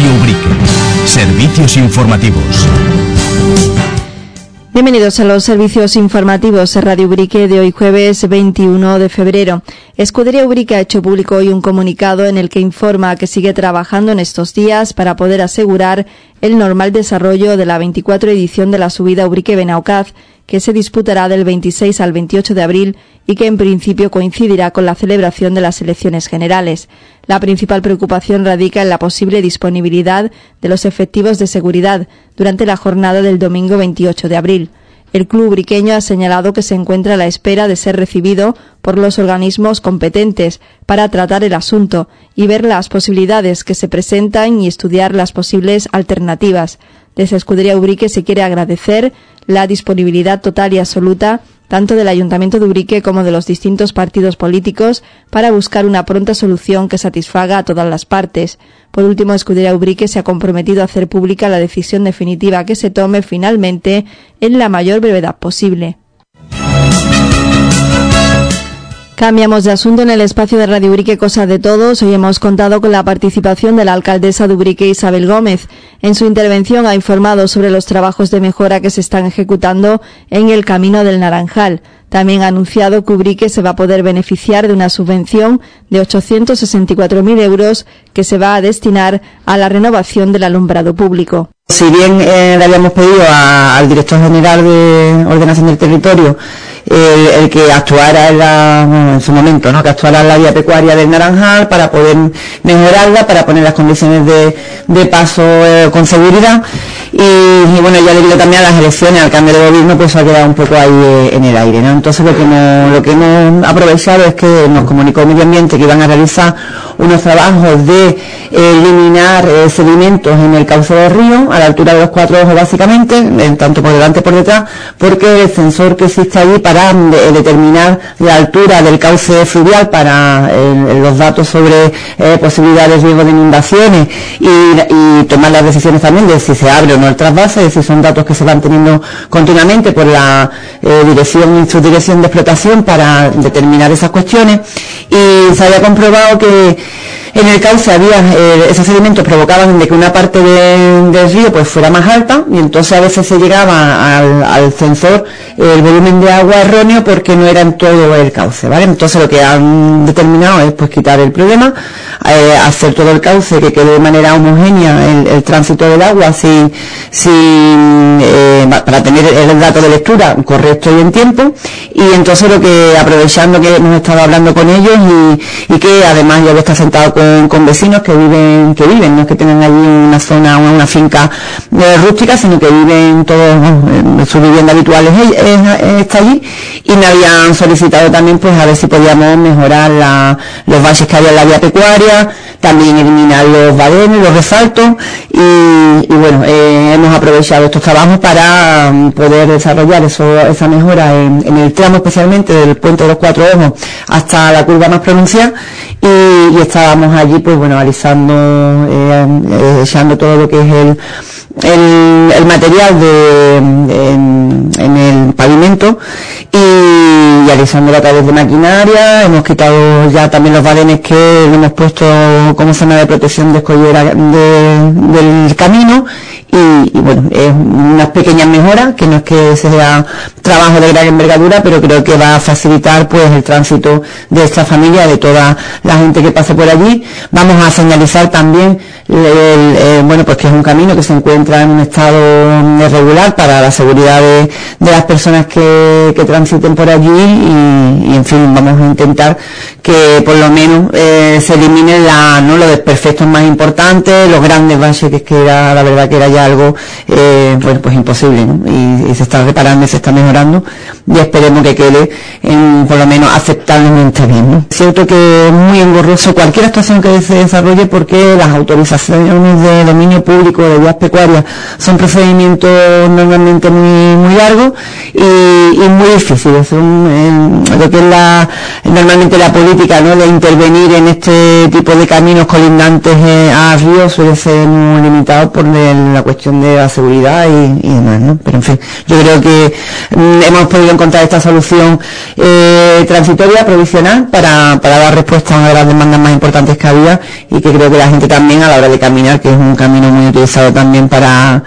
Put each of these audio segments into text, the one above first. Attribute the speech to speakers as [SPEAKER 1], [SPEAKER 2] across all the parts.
[SPEAKER 1] Radio Ubrique. Servicios informativos.
[SPEAKER 2] Bienvenidos a los servicios informativos de Radio Ubrique de hoy jueves 21 de febrero. Escudería Ubrique ha hecho público hoy un comunicado en el que informa que sigue trabajando en estos días para poder asegurar el normal desarrollo de la 24 edición de la subida Ubrique-Benaukaz, que se disputará del 26 al 28 de abril y que en principio coincidirá con la celebración de las elecciones generales. La principal preocupación radica en la posible disponibilidad de los efectivos de seguridad durante la jornada del domingo 28 de abril. El club ubriqueño ha señalado que se encuentra a la espera de ser recibido por los organismos competentes para tratar el asunto y ver las posibilidades que se presentan y estudiar las posibles alternativas. Desde Escudería Ubrique se quiere agradecer la disponibilidad total y absoluta tanto del Ayuntamiento de Ubrique como de los distintos partidos políticos para buscar una pronta solución que satisfaga a todas las partes. Por último, Escudería Ubrique se ha comprometido a hacer pública la decisión definitiva que se tome finalmente en la mayor brevedad posible. Cambiamos de asunto en el espacio de Radio Ubrique Cosa de Todos. Hoy hemos contado con la participación de la alcaldesa de Ubrique, Isabel Gómez. En su intervención ha informado sobre los trabajos de mejora que se están ejecutando en el Camino del Naranjal. También ha anunciado que Ubrique se va a poder beneficiar de una subvención de 864.000 euros que se va a destinar a la renovación del alumbrado público.
[SPEAKER 3] Si bien le habíamos pedido al director general de Ordenación del Territorio el que actuara en su momento, ¿no? Que actuara en la vía pecuaria del Naranjal para poder mejorarla, para poner las condiciones de paso con seguridad. Y bueno, ya debido también a las elecciones, al cambio de gobierno, pues ha quedado un poco ahí en el aire, ¿no? Entonces lo que hemos aprovechado es que nos comunicó Medio Ambiente que iban a realizar unos trabajos de eliminar sedimentos en el cauce del río, a la altura de los 4 ojos básicamente, tanto por delante como por detrás, porque el sensor que existe allí para determinar la altura del cauce fluvial para los datos sobre posibilidades de riesgo de inundaciones y tomar las decisiones también de si se abre o no el trasvase, es decir, son datos que se van teniendo continuamente por la dirección y subdirección de explotación para determinar esas cuestiones, y se había comprobado que en el cauce esos sedimentos provocaban de que una parte del río pues fuera más alta, y entonces a veces se llegaba al sensor el volumen de agua erróneo porque no era en todo el cauce, ¿vale? Entonces lo que han determinado es pues quitar el problema, hacer todo el cauce que quede de manera homogénea el tránsito del agua para tener el dato de lectura correcto y en tiempo. Y entonces aprovechando que hemos estado hablando con ellos y que además ya está sentado con vecinos que viven, no es que tengan allí una zona o una finca rústica, sino que viven todos, su vivienda habitual está allí, y me habían solicitado también pues a ver si podíamos mejorar los valles que había en la vía pecuaria, también eliminar los badenes, los resaltos, y bueno, hemos aprovechado estos trabajos para poder desarrollar esa mejora en el tramo especialmente del puente de los 4 ojos hasta la curva más pronunciada, y estábamos allí pues bueno, alisando, echando todo lo que es el material en el pavimento y alisándolo a través de maquinaria. Hemos quitado ya también los badenes que le hemos puesto como zona de protección de escollera del camino, y bueno, es unas pequeñas mejoras, que no es que sea trabajo de gran envergadura, pero creo que va a facilitar pues el tránsito de esta familia, de toda la gente que pase por allí. Vamos a señalizar también bueno, pues que es un camino que se encuentra en un estado irregular para la seguridad de las personas que transiten por allí, y en fin, vamos a intentar que por lo menos se elimine los desperfectos más importantes, los grandes valles, que era la verdad que era ya algo pues imposible, ¿no? Y se está reparando y se está mejorando, y esperemos que quede por lo menos aceptablemente bien, ¿no? Es cierto que es muy engorroso cualquier actuación que se desarrolle, porque las autorizaciones de dominio público de vías pecuarias son procedimientos normalmente muy largos y muy difíciles. Lo que es normalmente la política, ¿no?, de intervenir en este tipo de caminos colindantes a ríos suele ser muy limitado por la cuestión de la seguridad y demás, ¿no? Pero en fin, yo creo que hemos podido encontrar esta solución transitoria, provisional, para dar respuesta a una de las demandas más importantes que había, y que creo que la gente también, a la hora de caminar, que es un camino muy utilizado también para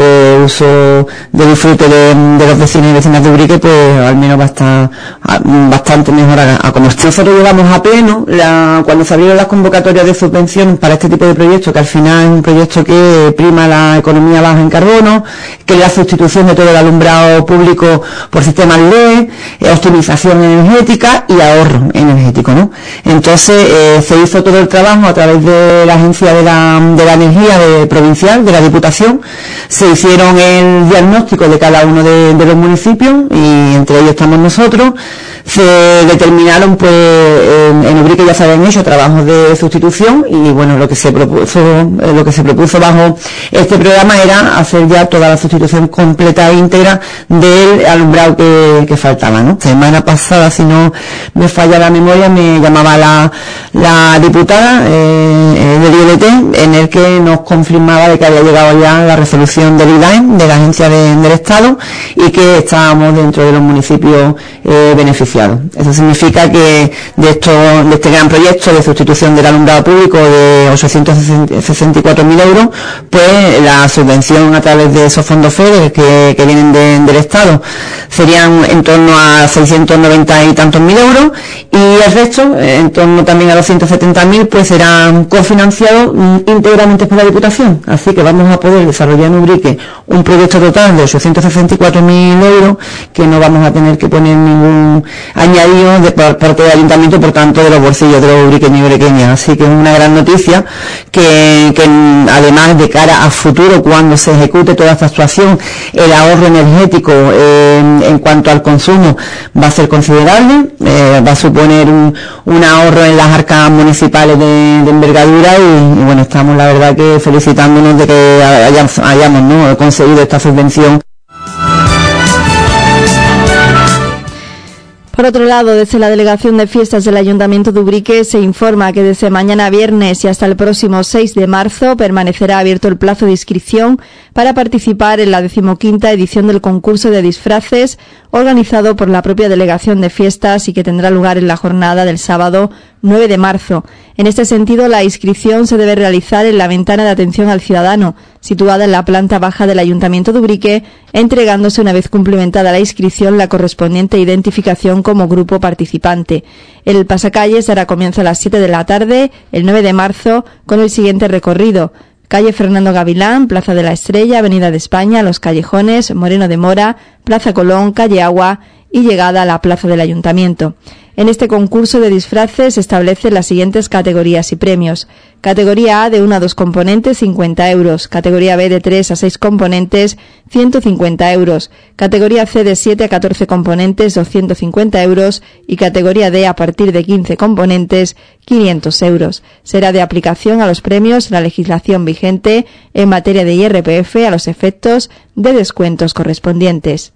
[SPEAKER 3] uso de disfrute de los vecinos y vecinas de Ubrique, pues al menos va a estar bastante mejor a como está. Nosotros llevamos a pleno cuando se abrieron las convocatorias de subvención para este tipo de proyectos, que al final es un proyecto que prima la economía baja en carbono, que es la sustitución de todo el alumbrado público por sistemas LED, optimización energética y ahorro energético, ¿no? Entonces se hizo todo el trabajo a través de la agencia de la energía provincial, de la Diputación. Se hicieron el diagnóstico de cada uno de los municipios, y entre ellos estamos nosotros. Se determinaron, pues, en Ubrique ya se habían hecho trabajos de sustitución, y bueno, lo que se propuso bajo este programa era hacer ya toda la sustitución completa e íntegra del alumbrado que faltaba, ¿no? Semana pasada, si no me falla la memoria, me llamaba la diputada del ILT, en el que nos confirmaba de que había llegado ya la resolución del IDAEM, de la Agencia del Estado, y que estábamos dentro de los municipios beneficiados. Eso significa que de este gran proyecto de sustitución del alumbrado público de 864.000 euros, pues la subvención a través de esos fondos FEDER que vienen del Estado serían en torno a 690 y tantos mil euros, y el resto, en torno también a 270.000, pues serán cofinanciados íntegramente por la Diputación. Así que vamos a poder desarrollar en Ubrique un proyecto total de 864.000 euros, que no vamos a tener que poner ningún añadido por parte del Ayuntamiento, por tanto, de los bolsillos de los ubriqueños y ubriqueñas. Así que es una gran noticia que además, de cara a futuro, cuando se ejecute toda esta actuación, el ahorro energético en cuanto al consumo va a ser considerable, va a suponer un ahorro en las arcas municipales de envergadura, y bueno, estamos la verdad que felicitándonos de que hayamos, ¿no?, conseguido esta subvención.
[SPEAKER 2] Por otro lado, desde la Delegación de Fiestas del Ayuntamiento de Ubrique se informa que desde mañana viernes y hasta el próximo 6 de marzo permanecerá abierto el plazo de inscripción para participar en la 15ª edición del concurso de disfraces organizado por la propia Delegación de Fiestas y que tendrá lugar en la jornada del sábado 9 de marzo. En este sentido, la inscripción se debe realizar en la ventana de atención al ciudadano, situada en la planta baja del Ayuntamiento de Ubrique, entregándose una vez cumplimentada la inscripción la correspondiente identificación como grupo participante. El pasacalles dará comienzo a las 7 de la tarde, el 9 de marzo, con el siguiente recorrido: calle Fernando Gavilán, Plaza de la Estrella, Avenida de España, Los Callejones, Moreno de Mora, Plaza Colón, calle Agua y llegada a la Plaza del Ayuntamiento. En este concurso de disfraces se establecen las siguientes categorías y premios. Categoría A de 1 a 2 componentes, 50 euros. Categoría B de 3 a 6 componentes, 150 euros. Categoría C de 7 a 14 componentes, 250 euros. Y categoría D a partir de 15 componentes, 500 euros. Será de aplicación a los premios la legislación vigente en materia de IRPF a los efectos de descuentos correspondientes.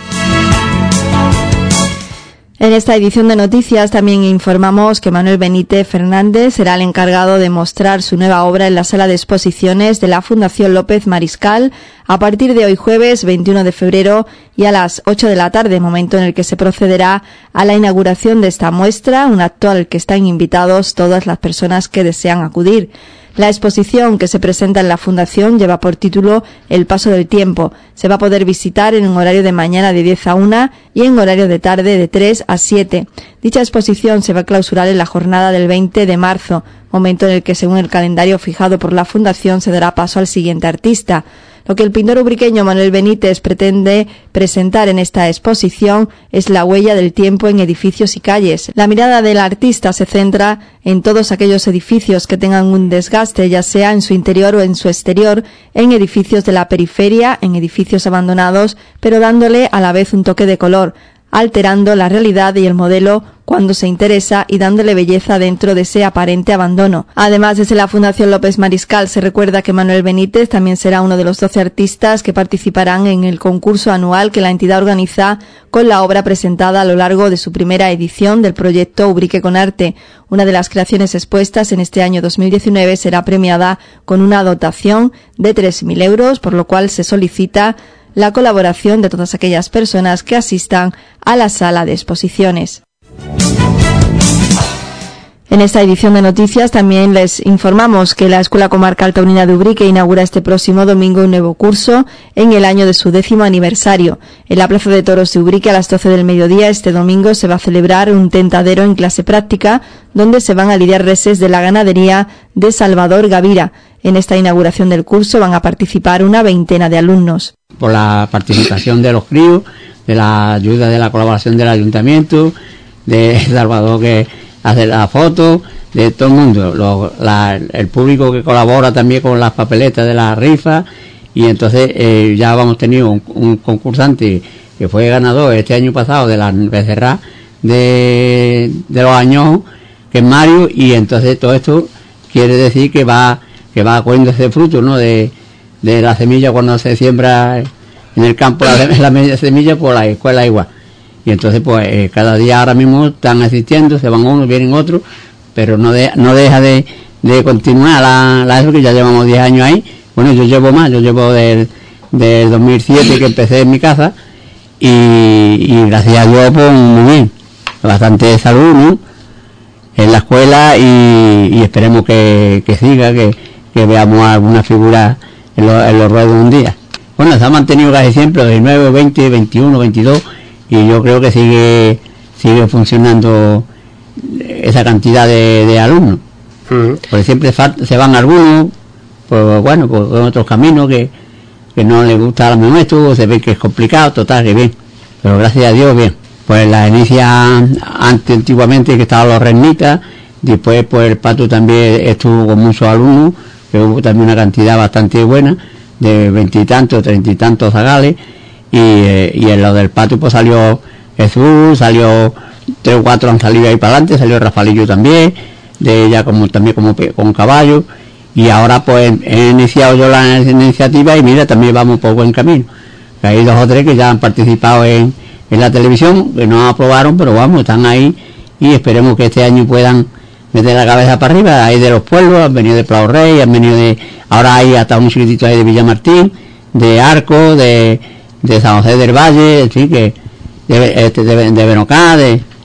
[SPEAKER 2] En esta edición de noticias también informamos que Manuel Benítez Fernández será el encargado de mostrar su nueva obra en la sala de exposiciones de la Fundación López Mariscal a partir de hoy jueves 21 de febrero y a las 8 de la tarde, momento en el que se procederá a la inauguración de esta muestra, un acto al que están invitados todas las personas que desean acudir. La exposición que se presenta en la Fundación lleva por título El paso del tiempo. Se va a poder visitar en un horario de mañana de 10 a 1 y en horario de tarde de 3 a 7. Dicha exposición se va a clausurar en la jornada del 20 de marzo, momento en el que, según el calendario fijado por la Fundación, se dará paso al siguiente artista. Lo que el pintor ubriqueño Manuel Benítez pretende presentar en esta exposición es la huella del tiempo en edificios y calles. La mirada del artista se centra en todos aquellos edificios que tengan un desgaste, ya sea en su interior o en su exterior, en edificios de la periferia, en edificios abandonados, pero dándole a la vez un toque de color. alterando la realidad y el modelo cuando se interesa y dándole belleza dentro de ese aparente abandono. Además, desde la Fundación López Mariscal se recuerda que Manuel Benítez también será uno de los 12 artistas que participarán en el concurso anual que la entidad organiza con la obra presentada a lo largo de su primera edición del proyecto Ubrique con Arte. Una de las creaciones expuestas en este año 2019 será premiada con una dotación de 3.000 euros, por lo cual se solicita la colaboración de todas aquellas personas que asistan a la sala de exposiciones. En esta edición de noticias también les informamos que la Escuela Comarcal Taurina de Ubrique inaugura este próximo domingo un nuevo curso en el año de su 10º aniversario. En la Plaza de Toros de Ubrique a las 12 del mediodía este domingo se va a celebrar un tentadero en clase práctica donde se van a lidiar reses de la ganadería de Salvador Gavira. En esta inauguración del curso van a participar una veintena de alumnos.
[SPEAKER 4] Por la participación de los críos, de la ayuda de la colaboración del ayuntamiento, de Salvador que hace la foto, de todo el mundo, el público que colabora también con las papeletas de la rifa, y entonces ya hemos tenido un concursante que fue ganador este año pasado de la becerra de los años, que es Mario, y entonces todo esto quiere decir que va cogiendo ese fruto, ¿no? De la semilla cuando se siembra en el campo la semilla, por la escuela igual. Y entonces pues cada día ahora mismo están asistiendo, se van unos, vienen otros, pero no deja de continuar la eso, que ya llevamos 10 años ahí. Bueno, yo llevo del 2007 que empecé en mi casa, y gracias a Dios pues muy bien, bastante salud, ¿no?, en la escuela, y esperemos que siga, que veamos alguna figura en los ruedos un día. Bueno, se ha mantenido casi siempre 19, 20, 21, 22, y yo creo que sigue funcionando esa cantidad de alumnos. Porque siempre se van algunos, pues bueno, pues en otros caminos que no les gusta a lo mismo esto, se ve que es complicado, total, que bien. Pero gracias a Dios, bien. Pues la inicia antiguamente, que estaban los Rennitas, después pues el Pato también estuvo con muchos alumnos, que hubo también una cantidad bastante buena, de 20 y tantos, 30 y tantos zagales, y en lo del Pato pues salió Jesús, salió 3 o 4 han salido ahí para adelante, salió Rafaelillo también, de ella también con caballo, y ahora pues he iniciado yo la iniciativa, y mira, también vamos poco en camino, que hay 2 o 3 que ya han participado en la televisión, que no aprobaron, pero vamos, están ahí, y esperemos que este año puedan meter la cabeza para arriba. Hay de los pueblos, han venido de Prado Rey, han venido ahora hay hasta un chiquitito ahí de Villamartín, de Arco, de San José del Valle, en fin, que de Benocá,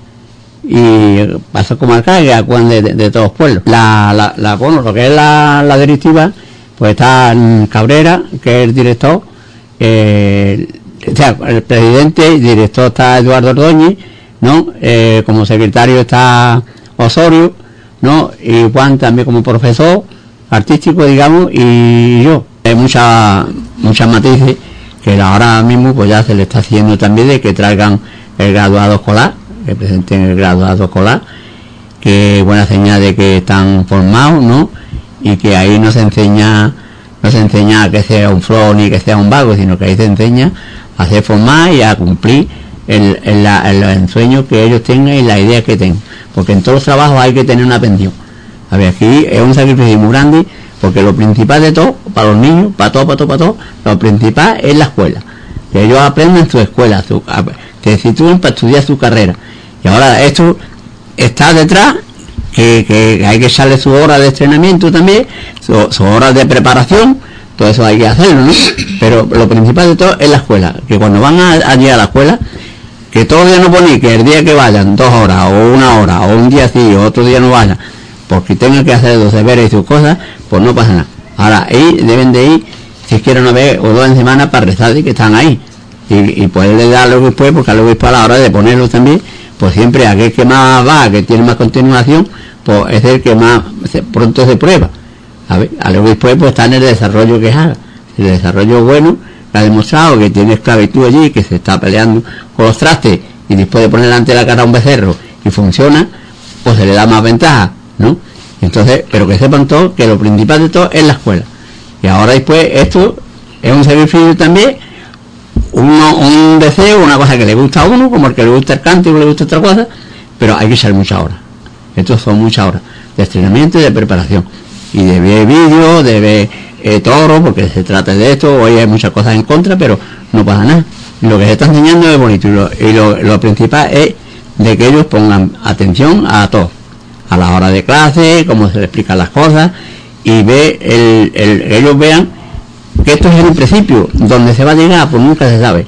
[SPEAKER 4] y pasa como acá, que acudan de todos los pueblos. Bueno, lo que es la directiva, pues está Cabrera, que es el director, o sea, el presidente y director está Eduardo Ordóñez, ¿no? Como secretario está Osorio, ¿no? Y Juan también como profesor artístico, digamos, y yo. Hay muchas matices que ahora mismo pues ya se le está haciendo también, de que traigan el graduado escolar, que presenten el graduado escolar, que buena señal de que están formados, ¿no? Y que ahí no se enseña a que sea un flow ni que sea un vago, sino que ahí se enseña a hacer formar y a cumplir el ensueño que ellos tengan y la idea que tengan, porque en todos los trabajos hay que tener una pensión. A ver, aquí es un sacrificio muy grande, porque lo principal de todo, para los niños, para todo, lo principal es la escuela, que ellos aprendan su escuela, que se sitúen para estudiar su carrera. Y ahora esto está detrás, que hay que echarle su hora de entrenamiento también, su hora de preparación, todo eso hay que hacerlo, ¿no? Pero lo principal de todo es la escuela, que cuando van allí a la escuela, que todos los días no ponen que el día que vayan 2 horas o 1 hora, o un día sí o otro día no vayan, porque tengan que hacer los deberes y sus cosas, pues no pasa nada. Ahora deben de ir, si quieren, 1 vez o 2 en semana para rezar de que están ahí, y poderle dar luego después, porque luego después a la hora de ponerlos también, pues siempre aquel que más va, que tiene más continuación, pues es el que más pronto se prueba. A ver, luego después pues está en el desarrollo que haga. El desarrollo bueno, que ha demostrado que tiene esclavitud allí, que se está peleando con los trastes, y después de poner delante de la cara a un becerro y funciona, pues se le da más ventaja, ¿no? Entonces, pero que sepan todos que lo principal de todo es la escuela. Y ahora después esto es un sacrificio también, un deseo, una cosa que le gusta a uno, como el que le gusta el canto y le gusta otra cosa, pero hay que ser muchas horas. Estos son muchas horas de entrenamiento y de preparación. Y de ver vídeos, de ver toro, porque se trata de esto. Hoy hay muchas cosas en contra, pero no pasa nada. Lo que se está enseñando es bonito y lo principal es de que ellos pongan atención a todo, a la hora de clase, cómo se les explican las cosas, y ellos vean que esto es el principio, donde se va a llegar, pues nunca se sabe.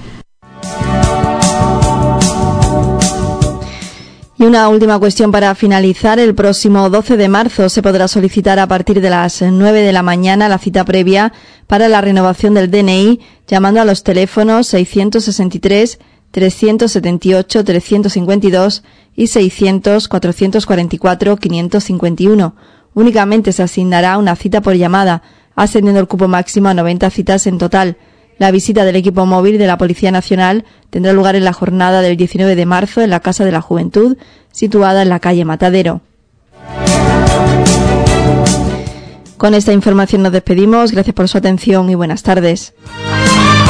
[SPEAKER 2] Y una última cuestión para finalizar. El próximo 12 de marzo se podrá solicitar a partir de las 9 de la mañana la cita previa para la renovación del DNI llamando a los teléfonos 663 378 352 y 600 444 551. Únicamente se asignará una cita por llamada, ascendiendo el cupo máximo a 90 citas en total. La visita del equipo móvil de la Policía Nacional tendrá lugar en la jornada del 19 de marzo en la Casa de la Juventud, situada en la calle Matadero. Con esta información nos despedimos. Gracias por su atención y buenas tardes.